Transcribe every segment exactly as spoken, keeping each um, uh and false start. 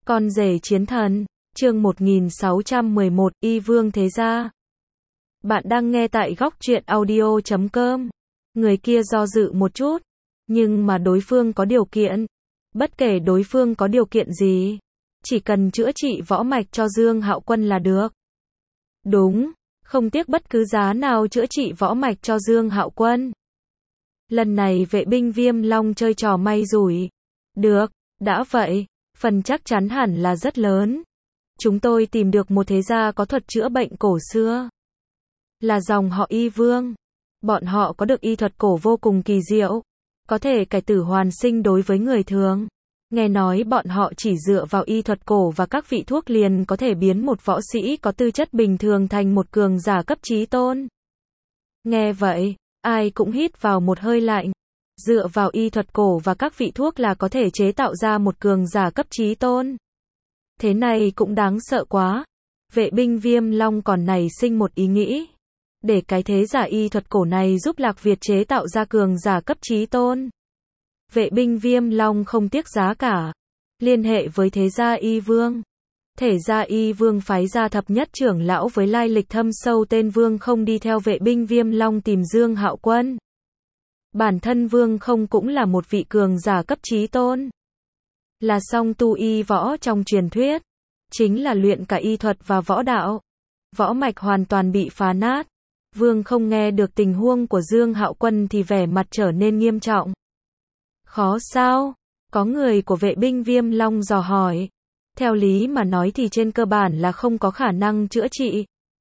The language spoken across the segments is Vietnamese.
Con rể chiến thần, chương một nghìn sáu trăm mười một, Y Vương Thế Gia. Bạn đang nghe tại góc truyện audio chấm com. Người kia do dự một chút, nhưng mà đối phương có điều kiện. Bất kể đối phương có điều kiện gì, chỉ cần chữa trị võ mạch cho Dương Hạo Quân là được. Đúng, không tiếc bất cứ giá nào chữa trị võ mạch cho Dương Hạo Quân. Lần này vệ binh Viêm Long chơi trò may rủi. Được, đã vậy, phần chắc chắn hẳn là rất lớn. Chúng tôi tìm được một thế gia có thuật chữa bệnh cổ xưa. Là dòng họ Y Vương. Bọn họ có được y thuật cổ vô cùng kỳ diệu, có thể cải tử hoàn sinh đối với người thường. Nghe nói bọn họ chỉ dựa vào y thuật cổ và các vị thuốc liền có thể biến một võ sĩ có tư chất bình thường thành một cường giả cấp chí tôn. Nghe vậy, ai cũng hít vào một hơi lạnh. Dựa vào y thuật cổ và các vị thuốc là có thể chế tạo ra một cường giả cấp chí tôn. Thế này cũng đáng sợ quá. Vệ binh Viêm Long còn nảy sinh một ý nghĩ. Để cái thế giả y thuật cổ này giúp Lạc Việt chế tạo ra cường giả cấp chí tôn. Vệ binh Viêm Long không tiếc giá cả. Liên hệ với thế gia Y Vương. Thể gia Y Vương phái ra thập nhất trưởng lão với lai lịch thâm sâu tên Vương Không đi theo vệ binh Viêm Long tìm Dương Hạo Quân. Bản thân Vương Không cũng là một vị cường giả cấp chí tôn. Là song tu y võ trong truyền thuyết. Chính là luyện cả y thuật và võ đạo. Võ mạch hoàn toàn bị phá nát. Vương Không nghe được tình huống của Dương Hạo Quân thì vẻ mặt trở nên nghiêm trọng. Khó sao? Có người của vệ binh Viêm Long dò hỏi. Theo lý mà nói thì trên cơ bản là không có khả năng chữa trị.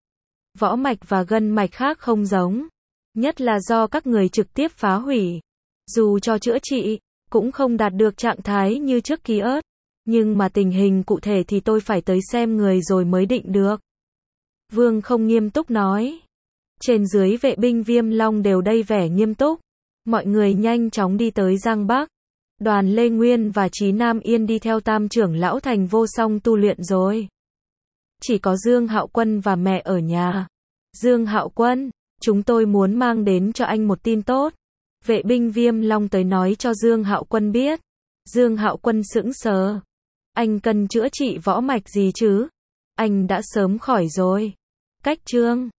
Võ mạch và gân mạch khác không giống. Nhất là do các người trực tiếp phá hủy. Dù cho chữa trị, cũng không đạt được trạng thái như trước ký ức. Nhưng mà tình hình cụ thể thì tôi phải tới xem người rồi mới định được. Vương Không nghiêm túc nói. Trên dưới vệ binh Viêm Long đều đầy vẻ nghiêm túc. Mọi người nhanh chóng đi tới Giang Bắc. Đoàn Lê Nguyên và Chí Nam Yên đi theo tam trưởng lão thành vô song tu luyện rồi. Chỉ có Dương Hạo Quân và mẹ ở nhà. Dương Hạo Quân, chúng tôi muốn mang đến cho anh một tin tốt. Vệ binh Viêm Long tới nói cho Dương Hạo Quân biết. Dương Hạo Quân sững sờ. Anh cần chữa trị võ mạch gì chứ? Anh đã sớm khỏi rồi. Cách chương